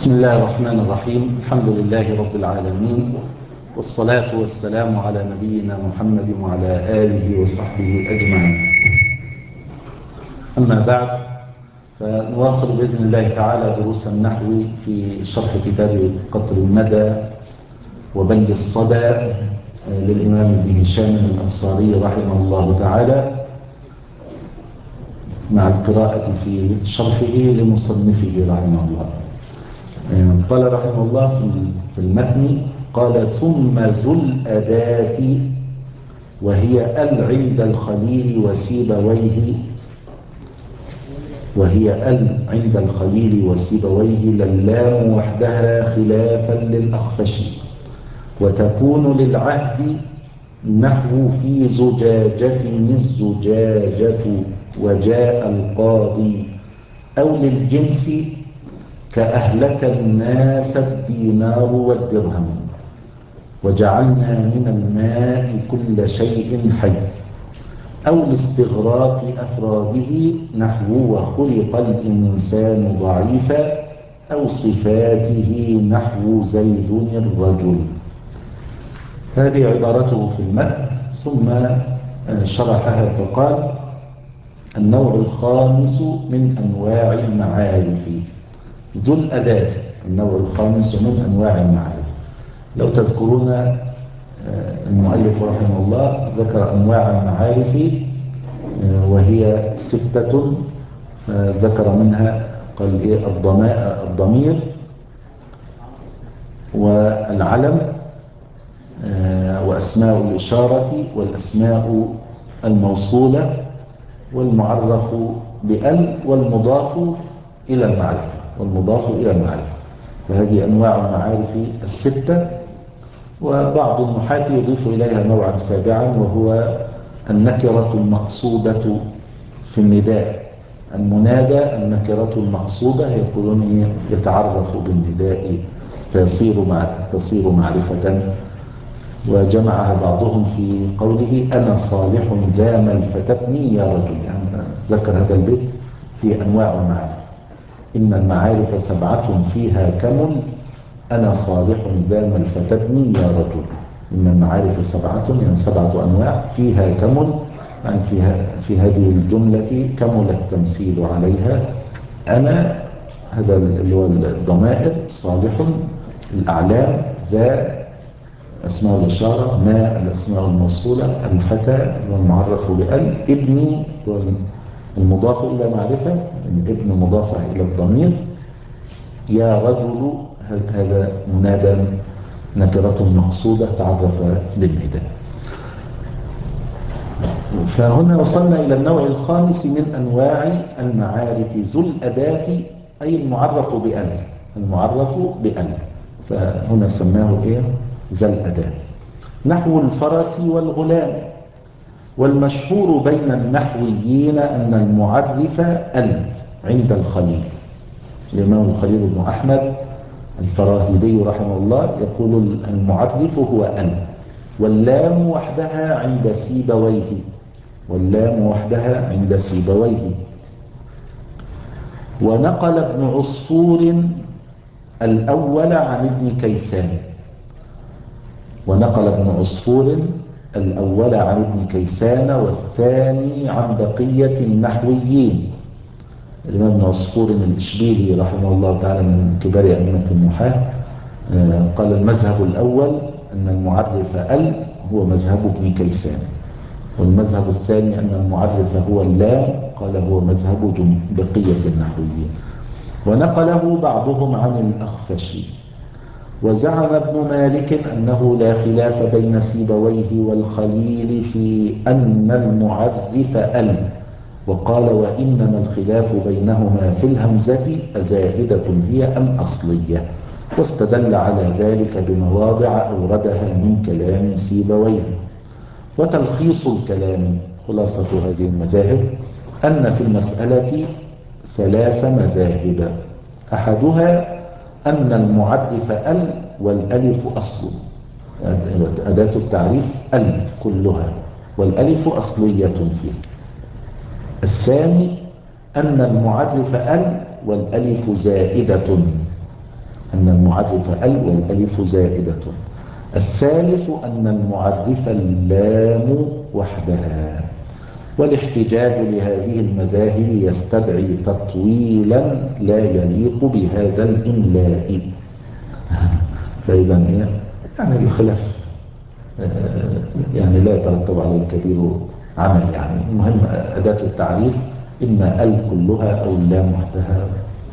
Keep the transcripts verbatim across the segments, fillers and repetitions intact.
بسم الله الرحمن الرحيم. الحمد لله رب العالمين، والصلاة والسلام على نبينا محمد وعلى آله وصحبه أجمعين. أما بعد، فنواصل بإذن الله تعالى دروس النحو في شرح كتاب قطر الندى وبل الصدى للإمام ابن هشام الأنصاري رحمه الله تعالى، مع القراءة في شرحه لمصنفه رحمه الله. قال رحمه الله في المتن، قال: ثم ذو الأداة وهي ال عند الخليل وسيبويه وهي ال عند الخليل وسيبويه للام وحدها خلافا للأخفش، وتكون للعهد نحو في زجاجة الزجاجة وجاء القاضي، أو للجنس كأهلك الناس الدينار والدرهم، وجعلنا من الماء كل شيء حي، أو لاستغراق أفراده نحو وخلق الإنسان ضعيفا، أو صفاته نحو زيد الرجل. هذه عبارته في المتن، ثم شرحها فقال: النوع الخامس من أنواع المعارف ذو الأداة. النوع الخامس من أنواع المعارف. لو تذكرون المؤلف رحمه الله ذكر أنواع المعارف وهي ستة، فذكر منها قال إيه: الضمير والعلم وأسماء الإشارة والأسماء الموصولة والمعرف بأل والمضاف إلى المعرفة والمضاف إلى المعرفة. فهذه أنواع المعارف الستة. وبعض النحاة يضيف إليها نوعا سابعا، وهو النكرة المقصودة في النداء. المنادى النكرة المقصودة، يقولون يتعرف بالنداء فيصير مع تصير معرفة. وجمعها بعضهم في قوله: أنا صالح ذا مل فتبني يا رجل. يعني ذكر هذا البيت في أنواع المعارف: إن المعارف سبعة فيها كمل، أنا صالح ذا مل فتبني يا رجل. إن المعارف سبعة، يعني سبعة أنواع فيها كمل، يعني فيها في هذه الجملة كمل التمثيل عليها. أنا هذا اللي هو الضمائر، صالح الأعلام، ذا أسماء الإشارة، ما الأسماء الموصولة، الفتى والمعرف بأل، ابني المضاف إلى معرفة، ابن مضافة إلى الضمير، يا رجل هذا منادى نكرة مقصودة تعرف بالنداء. فهنا وصلنا إلى النوع الخامس من أنواع المعارف ذو الأداة، أي المعرف بأل. المعرف بأل، فهنا سماه إيه؟ ذا الأداة. نحو الفرس والغلام. والمشهور بين النحويين أن المعرف ال عند الخليل. الإمام الخليل بن أحمد الفراهيدي رحمه الله يقول: المعرف هو ال، واللام وحدها عند سيبويه واللام وحدها عند سيبويه. ونقل ابن عصفور الأول عن ابن كيسان ونقل ابن عصفور الأول عن ابن كيسان والثاني عن بقية النحويين. الإمام ابن عصفور الإشبيلي رحمه الله تعالى من كبار أئمة النحاة قال: المذهب الأول أن المعرف ال هو مذهب ابن كيسان، والمذهب الثاني أن المعرف هو اللام، قال هو مذهب بقية النحويين. ونقله بعضهم عن الأخفش. وزعم ابن مالك أنه لا خلاف بين سيبويه والخليل في أن المعرف ال، وقال: وإنما الخلاف بينهما في الهمزة أزائدة هي أم أصلية. واستدل على ذلك بمواضع أوردها من كلام سيبويه. وتلخيص الكلام، خلاصة هذه المذاهب، أن في المسألة ثلاث مذاهب. أحدها أن المعرف ال والألف أصل، أداة التعريف ال كلها، والألف أصلية فيه. الثاني أن المعرف ال والألف زائدة، أن المعرف ال والألف زائدة. الثالث أن المعرف اللام وحدها. والاحتجاج لهذه المذاهب يستدعي تطويلا لا يليق بهذا الإملاء. فإذا هي يعني الخلاف يعني لا يترتب عليه كبير عمل. يعني المهم أداة التعريف إما ال كلها أو اللام وحدها.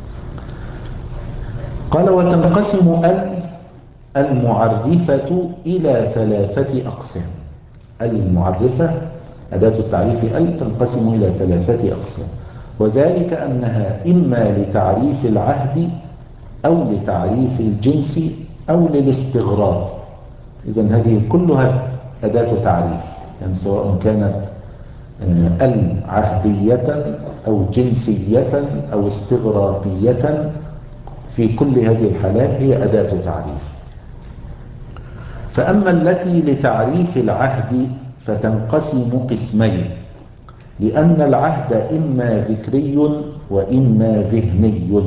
قال وتنقسم ال المعرفة إلى ثلاثة أقسام. المعرفة أداة التعريف ال تنقسم إلى ثلاثة أقسام، وذلك أنها إما لتعريف العهد أو لتعريف الجنس أو للاستغراق. إذن هذه كلها أداة تعريف، يعني سواء كانت ال عهدية أو جنسية أو استغراقية، في كل هذه الحالات هي أداة تعريف. فأما التي لتعريف العهد فتنقسم قسمين، لأن العهد إما ذكري وإما ذهني.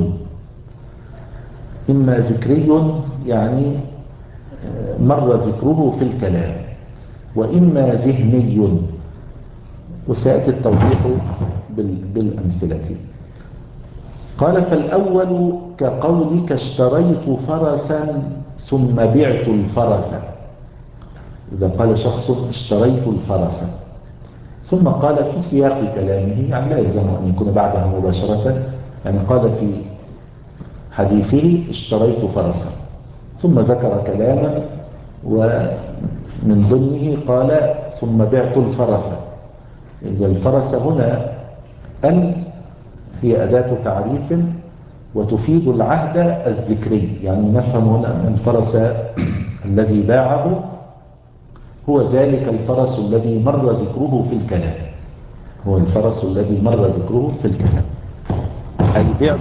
إما ذكري يعني مر ذكره في الكلام، وإما ذهني، وسيأتي التوضيح بالأمثلة. قال فالأول كقولك اشتريت فرسا ثم بعت الفرس. إذا قال شخص اشتريت الفرس ثم قال في سياق كلامه، يعني لا يلزم أن يكون بعدها مباشرة، يعني قال في حديثه اشتريت فرسا ثم ذكر كلاما ومن ضمنه قال ثم بعت الفرس. الفرس هنا أن هي أداة تعريف وتفيد العهد الذكري، يعني نفهم هنا أن الفرس الذي باعه هو ذلك الفرس الذي مر ذكره في الكلام، هو الفرس الذي مر ذكره في الكلام. أي بعت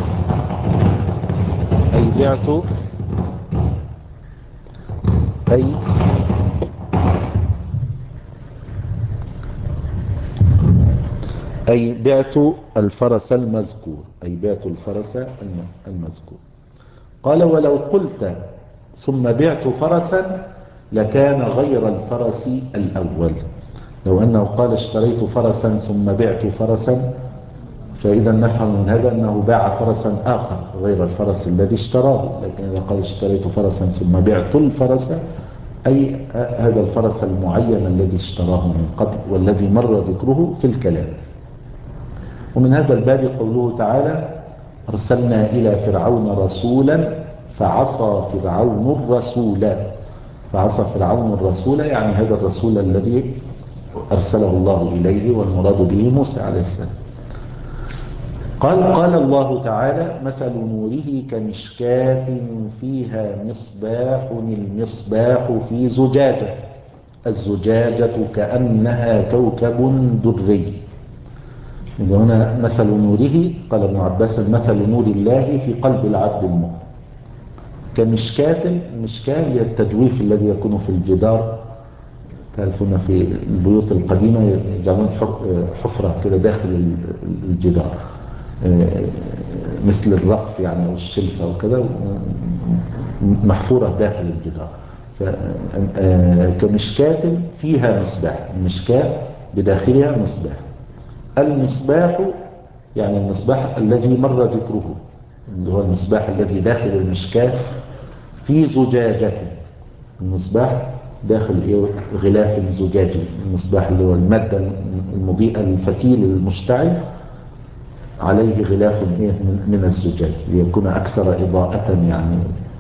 أي بعت أي أي بعت الفرس المذكور أي بعت الفرس المذكور. قال ولو قلت ثم بعت فرسا لكان غير الفرس الأول. لو أنه قال اشتريت فرسا ثم بعت فرسا، فإذا نفهم من هذا أنه باع فرسا آخر غير الفرس الذي اشتراه. لكن إذا قال اشتريت فرسا ثم بعت الفرس أي هذا الفرس المعين الذي اشتراه من قبل والذي مر ذكره في الكلام. ومن هذا الباب قوله تعالى أرسلنا إلى فرعون رسولا فعصى فرعون الرسول. فعصى فرعون الرسول يعني هذا الرسول الذي أرسله الله إليه، والمراد به موسى عليه السلام. قال قال الله تعالى مثل نوره كمشكاة فيها مصباح، المصباح في زجاجة، الزجاجة كأنها كوكب دري. هنا مثل نوره، قال ابن عباس مثل نور الله في قلب العبد المؤمن كمشكاة. المشكاة هي التجويف الذي يكون في الجدار، تعرفون في البيوت القديمة يجعلون حفرة كده داخل الجدار مثل الرف يعني أو الشلفة وكذا، محفورة داخل الجدار. كمشكاة فيها مصباح، المشكاة بداخلها مصباح. المصباح يعني المصباح الذي مر ذكره، اللي هو المصباح الذي داخل المشكاة في زجاجة. المصباح داخل إيه؟ غلاف زجاجي. المصباح اللي هو المادة المضيئة الفتيل المشتعل عليه غلاف إيه؟ من الزجاج ليكون أكثر إضاءة. يعني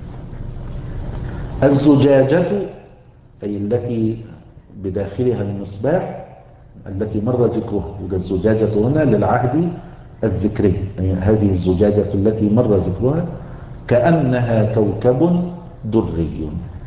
الزجاجة أي التي بداخلها المصباح التي مر ذكرها. الزجاجة هنا للعهد الذكري، يعني هذه الزجاجة التي مر ذكرها كأنها كوكب دري.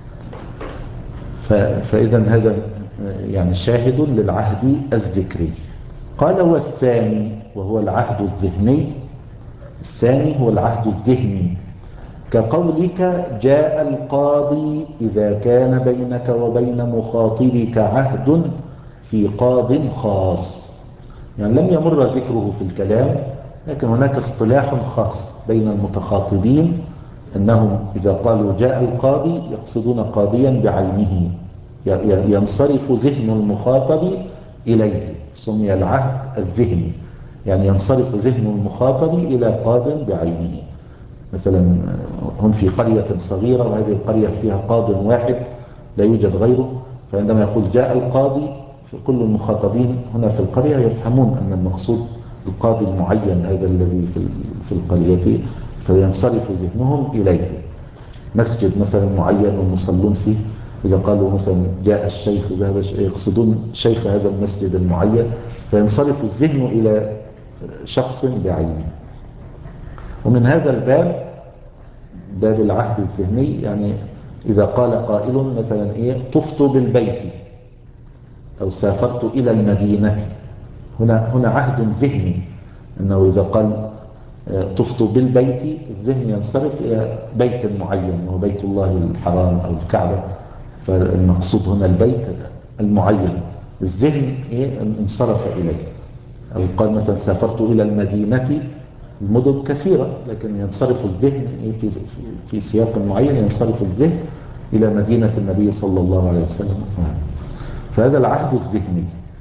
فإذا هذا يعني شاهد للعهد الذكري. قال والثاني وهو العهد الذهني. الثاني هو العهد الذهني كقولك جاء القاضي إذا كان بينك وبين مخاطبك عهد في قاض خاص، يعني لم يمر ذكره في الكلام لكن هناك اصطلاح خاص بين المتخاطبين أنهم إذا قالوا جاء القاضي يقصدون قاضيا بعينه، ينصرف ذهن المخاطب إليه، سمي العهد الذهني، يعني ينصرف ذهن المخاطب إلى قاض بعينه. مثلا هم في قرية صغيرة وهذه القرية فيها قاض واحد لا يوجد غيره، فعندما يقول جاء القاضي فكل المخاطبين هنا في القرية يفهمون أن المقصود القاضي المعين هذا الذي في القرية، فينصرف ذهنهم إليه. مسجد مثلا معين والمصلون فيه، إذا قالوا مثلا جاء الشيخ ذهب يقصدون شيخ هذا المسجد المعين، فينصرف الذهن إلى شخص بعينه. ومن هذا الباب باب العهد الذهني، يعني إذا قال قائل مثلا إيه طفت بالبيت أو سافرت إلى المدينة، هنا هنا عهد ذهني، أنه إذا قال طفت بالبيت الذهن ينصرف إلى بيت معين وهو بيت الله الحرام أو الكعبة، فالمقصود هنا البيت المعين، الذهن إيه انصرف إليه. أو قال مثلا سافرت إلى المدينة، المدن كثيرة لكن ينصرف الذهن في في سياق معين، ينصرف الذهن إلى مدينة النبي صلى الله عليه وسلم. فهذا العهد الذهني.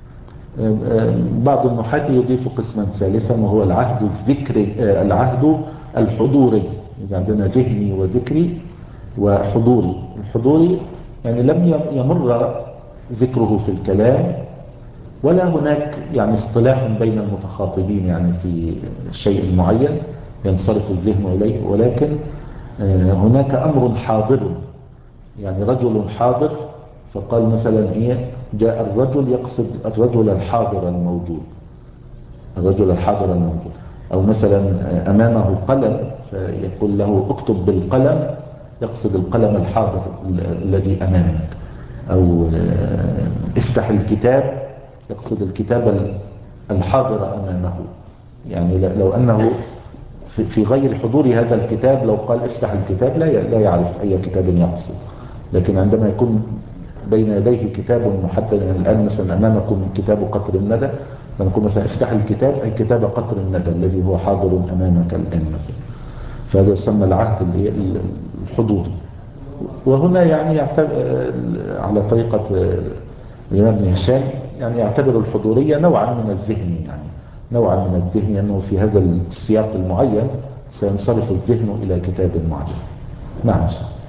بعض النحاة يضيف قسما ثالثا وهو العهد الذكري، العهد الحضوري. عندنا ذهني وذكري وحضوري. الحضوري يعني لم يمر ذكره في الكلام، ولا هناك يعني اصطلاح بين المتخاطبين يعني في شيء معين ينصرف الذهن إليه، ولكن هناك أمر حاضر، يعني رجل حاضر، فقال مثلا إيه جاء الرجل يقصد الرجل الحاضر الموجود، الرجل الحاضر الموجود. أو مثلا أمامه قلم فيقول له اكتب بالقلم، يقصد القلم الحاضر الذي أمامك. أو افتح الكتاب، يقصد الكتاب الحاضر أمامه. يعني لو أنه في غير حضور هذا الكتاب لو قال افتح الكتاب لا يعرف أي كتاب يقصد، لكن عندما يكون بين يديه كتاب محدد، يعني الآن مثلا أمامكم كتاب قطر الندى، فنقول مثلا افتح الكتاب أي كتاب قطر الندى الذي هو حاضر أمامك الآن مثلا. فهذا يسمى العهد الحضوري. وهنا يعني على طريقة الإمام ابن هشام يعني يعتبر الحضورية نوعا من الذهن، يعني نوعا من الذهن أنه في هذا السياق المعين سينصرف الذهن إلى كتاب معين. نعم.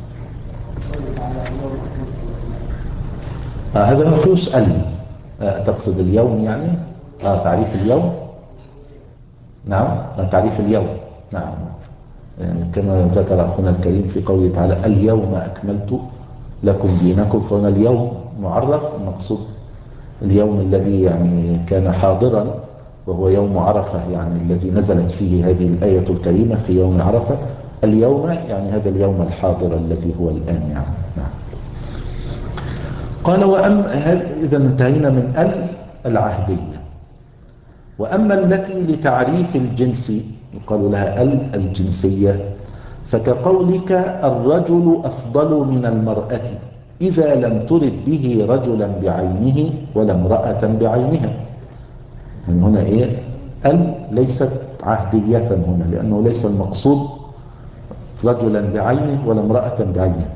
آه هذا ما فيهوش ال آه تقصد اليوم يعني آه تعريف اليوم. نعم آه تعريف اليوم. نعم يعني كما ذكر أخونا الكريم في قوله تعالى اليوم أكملت لكم دينكم، فهنا اليوم معرف، المقصود اليوم الذي يعني كان حاضرا وهو يوم عرفة، يعني الذي نزلت فيه هذه الآية الكريمة في يوم عرفة. اليوم يعني هذا اليوم الحاضر الذي هو الآن يعني. نعم. قال وأم إذا انتهينا من ال العهدية. وأما التي لتعريف الجنس يقال لها ال الجنسية، فكقولك الرجل أفضل من المرأة إذا لم ترد به رجلا بعينه ولا امرأة بعينها. يعني هنا إيه ال ليست عهدية هنا، لأنه ليس المقصود رجلا بعينه ولا امرأة بعينها،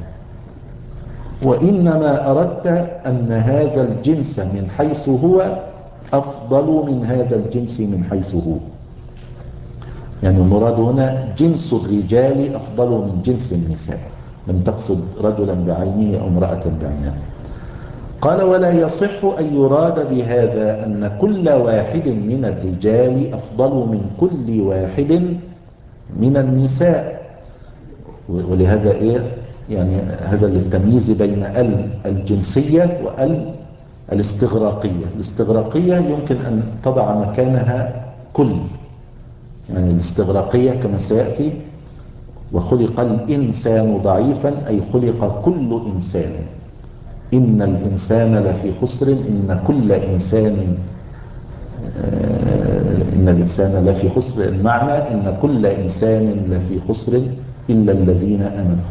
وإنما أردت أن هذا الجنس من حيث هو أفضل من هذا الجنس من حيث هو. يعني المراد هنا جنس الرجال أفضل من جنس النساء، لم تقصد رجلا بعينه أو امرأة بعينها. قال ولا يصح أن يراد بهذا أن كل واحد من الرجال أفضل من كل واحد من النساء. ولهذا إيه يعني هذا للتمييز بين ال الجنسية وال الاستغراقية. الاستغراقية يمكن أن تضع مكانها كل، يعني الاستغراقية كما سيأتي وخلق الإنسان ضعيفا أي خلق كل إنسان، إن الإنسان لفي خسر، إن كل إنسان إن الإنسان لفي خسر، المعنى إن كل إنسان لفي خسر إلا الذين آمنوا.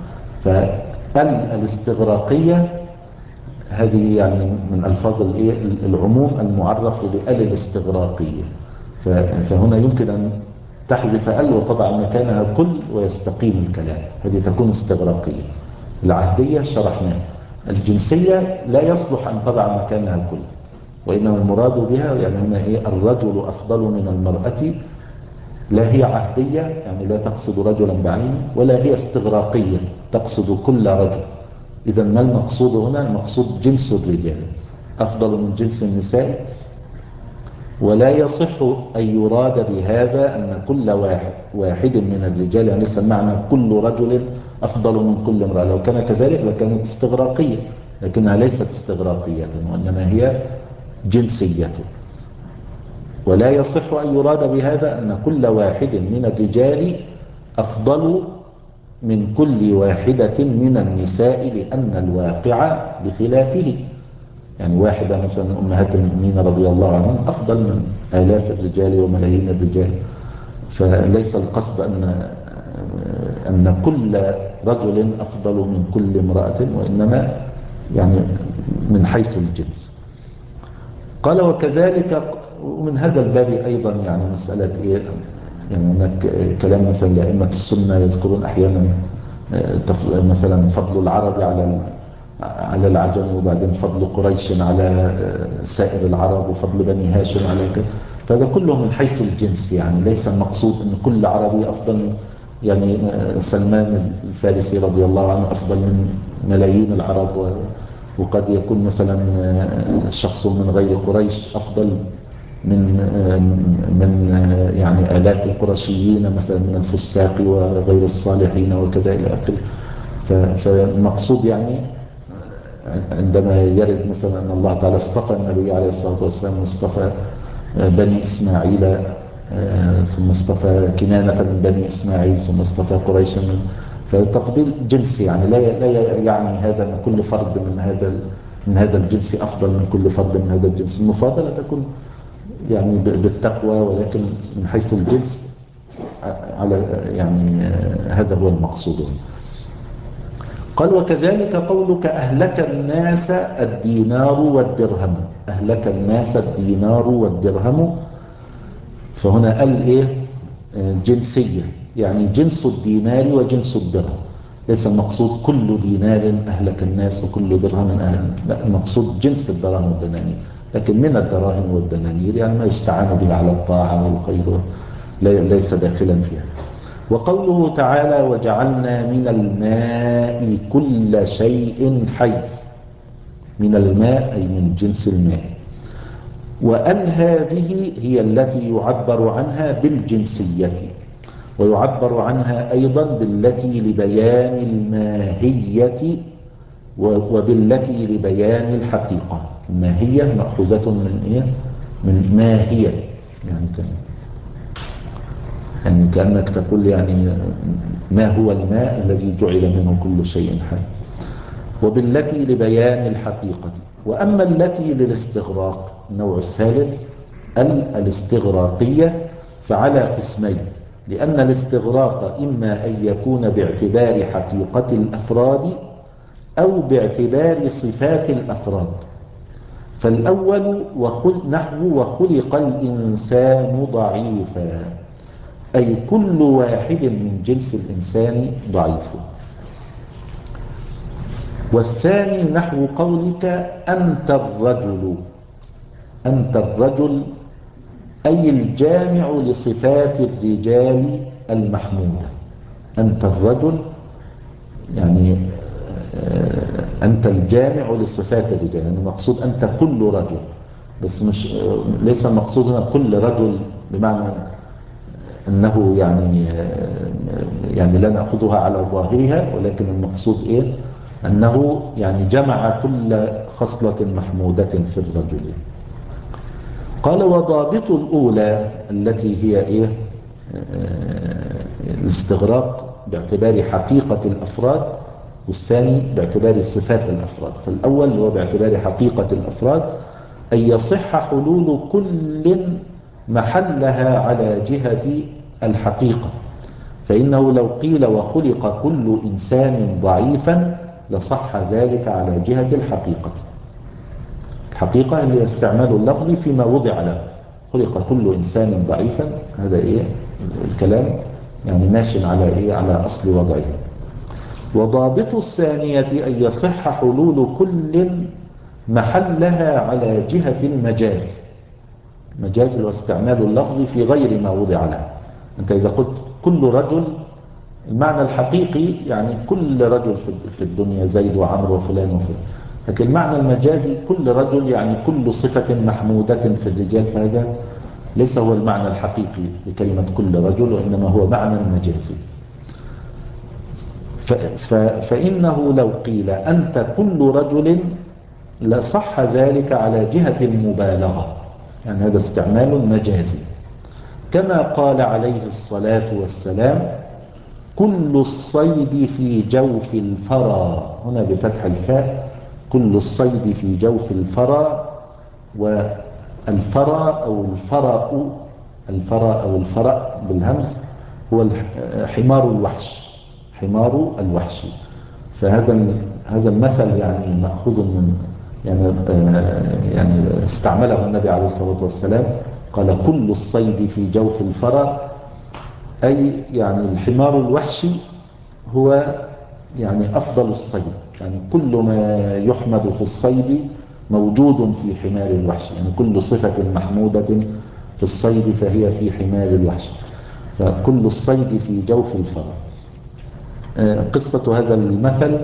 فالاستغراقية هذه يعني من ألفاظ العموم المعرف بال الاستغراقية. فهنا يمكن أن تحذف ال وتضع مكانها كل ويستقيم الكلام، هذه تكون استغراقية. العهدية شرحناها. الجنسية لا يصلح أن تضع مكانها كل، وإنما المراد بها يعني هنا إيه؟ الرجل أفضل من المرأة. لا هي عهدية يعني لا تقصد رجلا بعينه، ولا هي استغراقية تقصد كل رجل. إذا ما المقصود هنا؟ المقصود جنس الرجال أفضل من جنس النساء. ولا يصح أن يراد بهذا أن كل واحد واحد من الرجال، يعني ليس معنى كل رجل أفضل من كل امرأة. لو كان كذلك لكانت استغراقية، لكنها ليست استغراقية وإنما هي جنسية. ولا يصح أن يراد بهذا أن كل واحد من الرجال أفضل من كل واحدة من النساء، لأن الواقع بخلافه. يعني واحدة مثلا أمهات المؤمنين رضي الله عنهم أفضل من آلاف الرجال وملايين الرجال. فليس القصد أن أن كل رجل أفضل من كل امرأة، وإنما يعني من حيث الجنس. قال وكذلك، ومن هذا الباب أيضا يعني مسألة إيه؟ يعني هناك كلام مثلا لأئمة السنة يذكرون أحيانا مثلا فضل العرب على على العجم، وبعدين فضل قريش على سائر العرب، وفضل بني هاشم على كذا. فهذا كله من حيث الجنس، يعني ليس المقصود أن كل عربي أفضل. يعني سلمان الفارسي رضي الله عنه أفضل من ملايين العرب، وقد يكون مثلا شخص من غير قريش أفضل من من يعني آلاف القرشيين مثلا من الفساق وغير الصالحين وكذا إلى آخره. فالمقصود يعني عندما يرد مثلا أن الله تعالى اصطفى النبي عليه الصلاة والسلام، واصطفى بني إسماعيل، ثم اصطفى كنانة من بني إسماعيل، ثم اصطفى قريشا من، فتفضيل جنسي يعني لا لا يعني هذا أن كل فرد من هذا من هذا الجنس أفضل من كل فرد من هذا الجنس. المفاضلة تكون يعني بالتقوى، ولكن من حيث الجنس على يعني هذا هو المقصود. قال وكذلك قولك أهلك الناس الدينار والدرهم. أهلك الناس الدينار والدرهم، فهنا قال إيه؟ جنسية، يعني جنس الدينار وجنس الدرهم. ليس المقصود كل دينار أهلك الناس وكل درهم أهلك، لا، المقصود جنس الدراهم والدنانير. لكن من الدراهم والدنانير يعني ما يستعان به على الطاعة والخير، ليس داخلا فيها. وقوله تعالى وجعلنا من الماء كل شيء حي. من الماء أي من جنس الماء. وأن هذه هي التي يعبر عنها بالجنسية، ويعبر عنها أيضا بالتي لبيان الماهية وبالتي لبيان الحقيقة. الماهية مأخوذة من إيه؟ من ماهية، يعني كان يعني كأنك تقول يعني ما هو الماء الذي جعل منه كل شيء حي. وبالتي لبيان الحقيقة. وأما التي للاستغراق النوع الثالث الاستغراقية فعلى قسمين، لأن الاستغراق إما أن يكون باعتبار حقيقة الأفراد أو باعتبار صفات الأفراد. فالأول وخل نحو وخلق الإنسان ضعيفا، أي كل واحد من جنس الإنسان ضعيف. والثاني نحو قولك أنت الرجل. أنت الرجل أي الجامع لصفات الرجال المحمودة. أنت الرجل يعني أنت الجامع لصفات الرجال، يعني المقصود أنت كل رجل، بس مش ليس المقصود هنا كل رجل بمعنى أنه يعني يعني لا نأخذها على ظاهرها، ولكن المقصود إيه؟ أنه يعني جمع كل خصلة محمودة في الرجل. قال وضابط الأولى التي هي إيه؟ الاستغراق باعتبار حقيقة الأفراد، والثاني باعتبار صفات الأفراد. فالأول هو باعتبار حقيقة الأفراد، أن يصح حلول كل محلها على جهة الحقيقة. فإنه لو قيل وخلق كل إنسان ضعيفا لصح ذلك على جهة الحقيقة. الحقيقة اللي استعمال اللفظ فيما وضع له، خلق كل إنسان ضعيفا. هذا إيه الكلام يعني ماشي على إيه على أصل وضعه. وضابط الثانية أن يصح حلول كل محلها على جهة المجاز. مجاز اللي هو استعمال اللفظ في غير ما وضع له. أنت إذا قلت كل رجل، المعنى الحقيقي يعني كل رجل في الدنيا، زيد وعمر وفلان وفلان. لكن المعنى المجازي كل رجل يعني كل صفة محمودة في الرجال، فهذا ليس هو المعنى الحقيقي لكلمة كل رجل، وإنما هو معنى مجازي. فإنه لو قيل أنت كل رجل لصح ذلك على جهة المبالغة، يعني هذا استعمال مجازي. كما قال عليه الصلاة والسلام كل الصيد في جوف الفرى، هنا بفتح الفاء، كل الصيد في جوف الفرى. والفرى أو الفرأ، الفرى أو الفرأ بالهمز هو حمار الوحش، حمار الوحش. فهذا هذا المثل يعني مأخوذ من يعني يعني استعمله النبي عليه الصلاة والسلام، قال كل الصيد في جوف الفرى، أي يعني الحمار الوحشي هو يعني أفضل الصيد، يعني كل ما يحمد في الصيد موجود في حمار الوحش، يعني كل صفة محمودة في الصيد فهي في حمار الوحش. فكل الصيد في جوف الفرى. قصة هذا المثل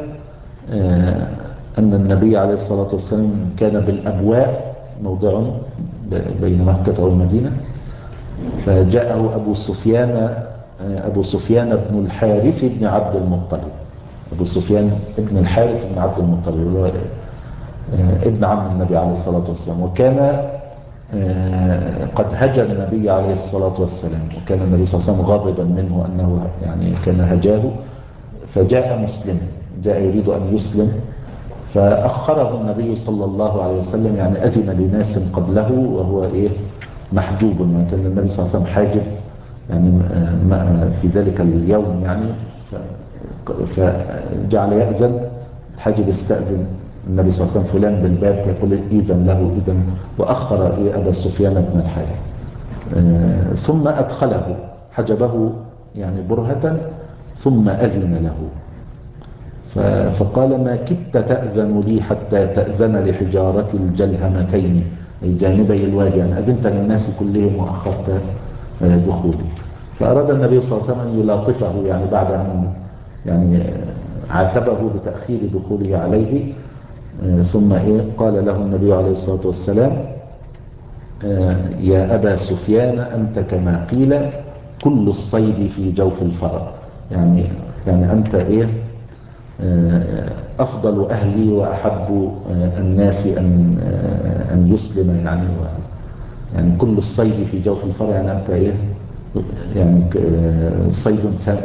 أن النبي عليه الصلاة والسلام كان بالأبواء، موضع بين مكة والمدينة، فجاءه أبو سفيان أبو سفيان بن الحارث بن عبد المطلب. أبو سفيان ابن الحارث بن عبد المطلب ابن عم النبي عليه الصلاة والسلام، وكان قد هجى النبي عليه الصلاة والسلام، وكان النبي صلى الله عليه وسلم غاضبا منه أنه يعني كان هجاه، فجاء مسلم، جاء يريد أن يسلم، فأخره النبي صلى الله عليه وسلم، يعني أذن لناس قبله وهو إيه محجوب، يعني كان النبي صلى الله عليه وسلم حاجب يعني في ذلك اليوم، يعني فجعل يأذن الحاجب، يستأذن النبي صلى الله عليه وسلم فلان بالباب، فيقول إذن له إذن، وأخر إيه أبا سفيان بن الحارث، ثم أدخله، حجبه يعني برهة، ثم أذن له. فقال ما كدت تأذن لي حتى تأذن لحجارة الجلهمتين، أي جانبي الوادي، يعني أذنت للناس كلهم وأخرت دخولي. فأراد النبي صلى الله عليه وسلم أن يلاطفه، يعني بعد أن يعني عاتبه بتأخير دخوله عليه، ثم إيه قال له النبي عليه الصلاة والسلام يا أبا سفيان أنت كما قيل كل الصيد في جوف الفرى، يعني يعني أنت إيه أفضل أهلي وأحب الناس أن أن يسلم، يعني يعني كل الصيد في جوف الفرى، يعني أنت إيه يعني صيد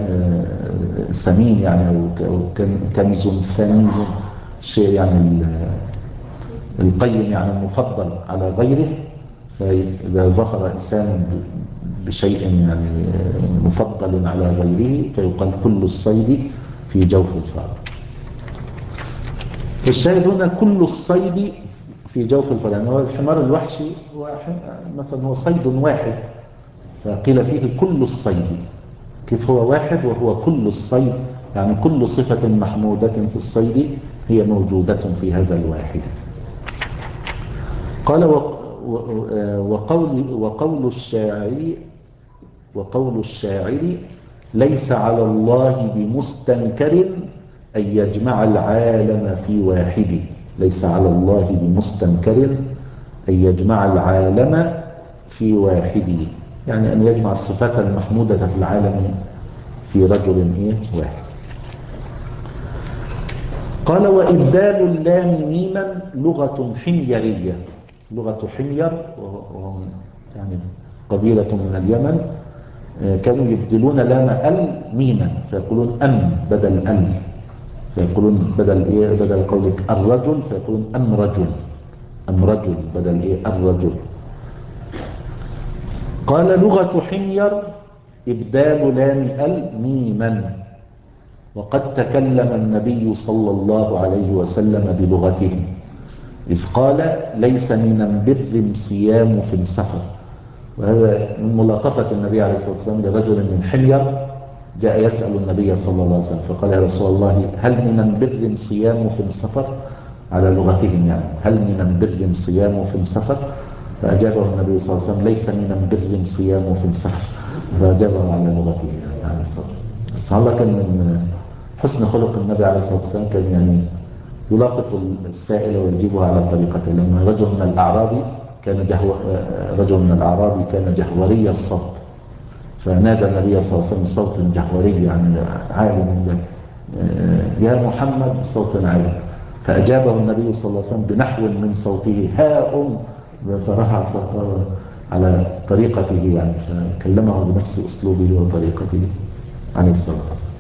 ثمين، يعني أو كنز ثمين، شيء يعني القيم، يعني المفضل على غيره. فإذا ظفر إنسان بشيء يعني مفضل على غيره فيقال كل الصيد في جوف الفرى. فالشاهد هنا كل الصيد في جوف الفرى، يعني هو الحمار الوحشي هو مثلا هو صيد واحد، فقيل فيه كل الصيد. كيف هو واحد وهو كل الصيد؟ يعني كل صفة محمودة في الصيد هي موجودة في هذا الواحد. قال وقول, وقول الشاعر وقول الشاعر ليس على الله بمستنكر أن يجمع العالم في واحد. ليس على الله بمستنكر أن يجمع العالم في واحد، يعني أن يجمع الصفات المحمودة في العالم في رجل إيه واحد. قال وإبدال اللام ميما لغة حميرية. لغة حمير وهم يعني قبيلة من اليمن، كانوا يبدلون لام ال ميما، فيقولون أم بدل ال، فيقولون بدل إيه بدل قولك الرجل فيقولون أم رجل، أم رجل بدل إيه الرجل. قال لغة حمير إبدال لام ال ميما. وقد تكلم النبي صلى الله عليه وسلم بلغتهم إذ قال ليس من البر صيام في السفر وهذا من ملاطفة النبي عليه الصلاة والسلام لرجل من حمير جاء يسأل النبي صلى الله عليه وسلم فقال: يا رسول الله، هل من البر صيام في السفر؟ على لغتهم يعني، هل من البر صيام في السفر؟ فأجابه النبي صلى الله عليه وسلم: ليس من البر صيام في السفر. فأجابه على لغته يعني عليه الصلاة والسلام. سبحان الله، كان من حسن خلق النبي عليه الصلاة والسلام كان يعني يلاطف السائل ويجيبه على طريقته. لما رجل من الأعرابي كان جهو رجل من الأعرابي كان جهوري الصوت، فنادى النبي صلى الله عليه وسلم بصوت جهوري يعني عالي: يا محمد، بصوت عالي. فأجابه النبي صلى الله عليه وسلم بنحو من صوته: ها أم. فرفع صوته على طريقته يعني، فكلمه بنفس أسلوبه وطريقته عليه الصلاة والسلام.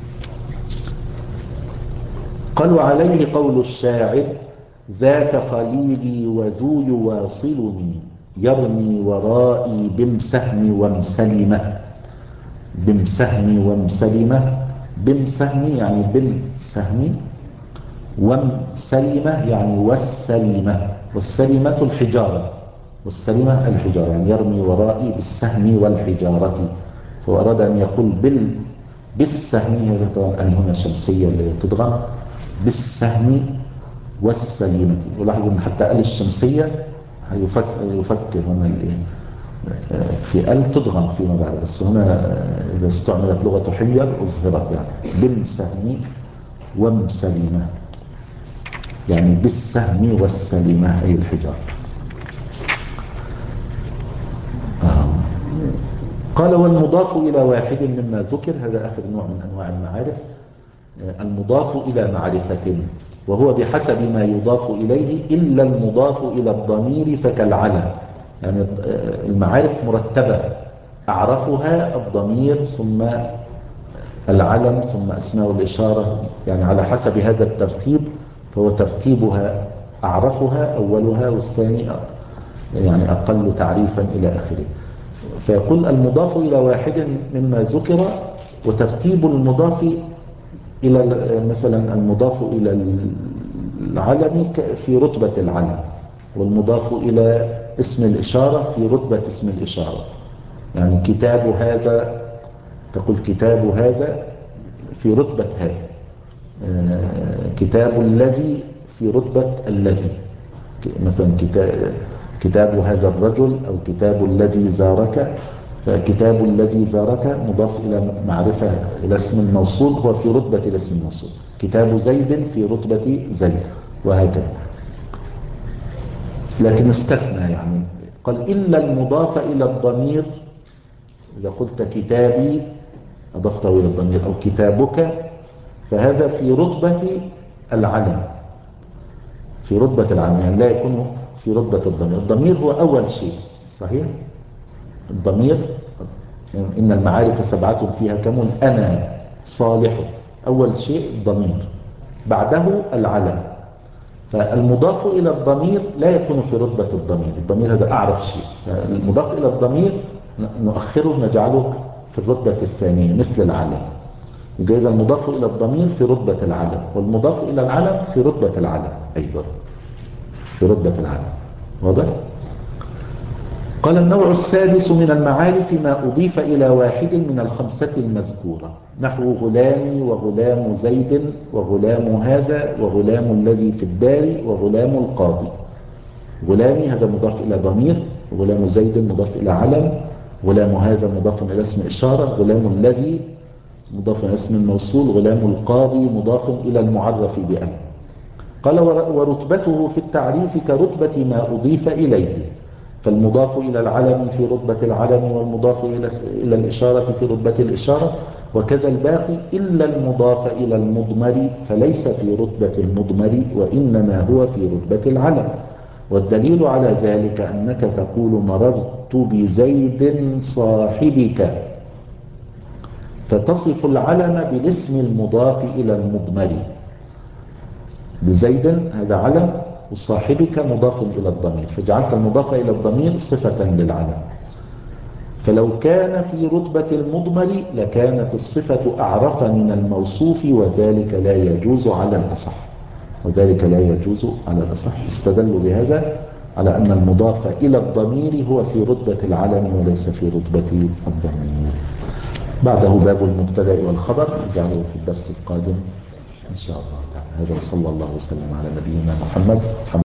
قال: وعليه قول الشاعر: ذاك خليلي وذو يواصلني يرمي ورائي بمسهم ومسلمة. بمسهم ومسلمة، بمسهم يعني بالسهم، ومسلمة يعني والسلمة. والسلمة الحجارة، والسلمة الحجارة يعني يرمي ورائي بالسهم والحجارة. فأراد أن يقول بال بالسهم، هذا طبعا أن هنا شمسية اللي تدغم، بالسهم والسلمة. ولاحظ أن حتى قال الشمسية هيفك يفكر هنا في ال تدغم فيما بعد، بس هنا إذا استعملت لغة حمير أظهرت يعني بالسهم ومسلمة، يعني بالسهم والسلمة أي الحجار. آه. قال: والمضاف إلى واحد مما ذكر، هذا آخر نوع من أنواع المعارف، المضاف إلى معرفة، وهو بحسب ما يضاف إليه إلا المضاف إلى الضمير فكالعلم. يعني المعارف مرتبة، أعرفها الضمير ثم العلم ثم أسماء الإشارة، يعني على حسب هذا الترتيب، فهو ترتيبها أعرفها أولها والثاني يعني أقل تعريفا إلى آخره. فيقول: المضاف إلى واحد مما ذكر، وترتيب المضاف إلى مثلا المضاف إلى العلم في رتبة العلم، والمضاف إلى اسم الإشارة في رتبة اسم الإشارة. يعني كتاب هذا، تقول كتاب هذا في رتبة هذا، كتاب الذي في رتبة الذي. مثلا كتاب, كتاب هذا الرجل، أو كتاب الذي زارك. فكتاب الذي زارك مضاف إلى معرفة إلى اسم الموصول، هو في رتبة الاسم الموصول. كتاب زيد في رتبة زيد، وهكذا. لكن استثنى يعني قال: إلا المضاف إلى الضمير. إذا قلت كتابي أضفته إلى الضمير، أو كتابك، فهذا في رتبة العلم، في رتبة العلم، يعني لا يكون في رتبة الضمير. الضمير هو أول شيء، صحيح؟ الضمير إن المعارف سبعة فيها كمل أنا صالح، أول شيء الضمير، بعده العلم. فالمضاف إلى الضمير لا يكون في رتبة الضمير، الضمير هذا أعرف شيء، فالمضاف إلى الضمير نؤخره نجعله في الرتبة الثانية مثل العلم. إذا المضاف إلى الضمير في رتبة العلم، والمضاف إلى العلم في رتبة العلم أيضا، في رتبة العلم. واضح؟ قال: النوع السادس من المعارف ما أضيف إلى واحد من الخمسة المذكورة، نحو غلامي وغلام زيد وغلام هذا وغلام الذي في الدار وغلام القاضي. غلامي هذا مضاف إلى ضمير، غلام زيد مضاف إلى علم، غلام هذا مضاف إلى اسم إشارة، غلام الذي مضاف إلى اسم الموصول، غلام القاضي مضاف إلى المعرف بأن. قال: ورتبته في التعريف كرتبة ما أضيف إليه، فالمضاف إلى العلم في رتبة العلم، والمضاف إلى الإشارة في رتبة الإشارة، وكذا الباقي إلا المضاف إلى المضمر، فليس في رتبة المضمر، وإنما هو في رتبة العلم. والدليل على ذلك أنك تقول: مررت بزيد صاحبك، فتصف العلم بالاسم المضاف إلى المضمر. بزيد هذا علم، وصاحبك مضاف إلى الضمير، فجعلت المضاف إلى الضمير صفة للعلم. فلو كان في رتبة المضمر لكانت الصفة أعرف من الموصوف، وذلك لا يجوز على الأصح، وذلك لا يجوز على الأصح. استدلوا بهذا على أن المضاف إلى الضمير هو في رتبة العلم وليس في رتبة الضمير. بعده باب المبتدأ والخبر نجعله في الدرس القادم إن شاء الله تعالى. هذا وصلى الله وسلم على نبينا محمد. الحمد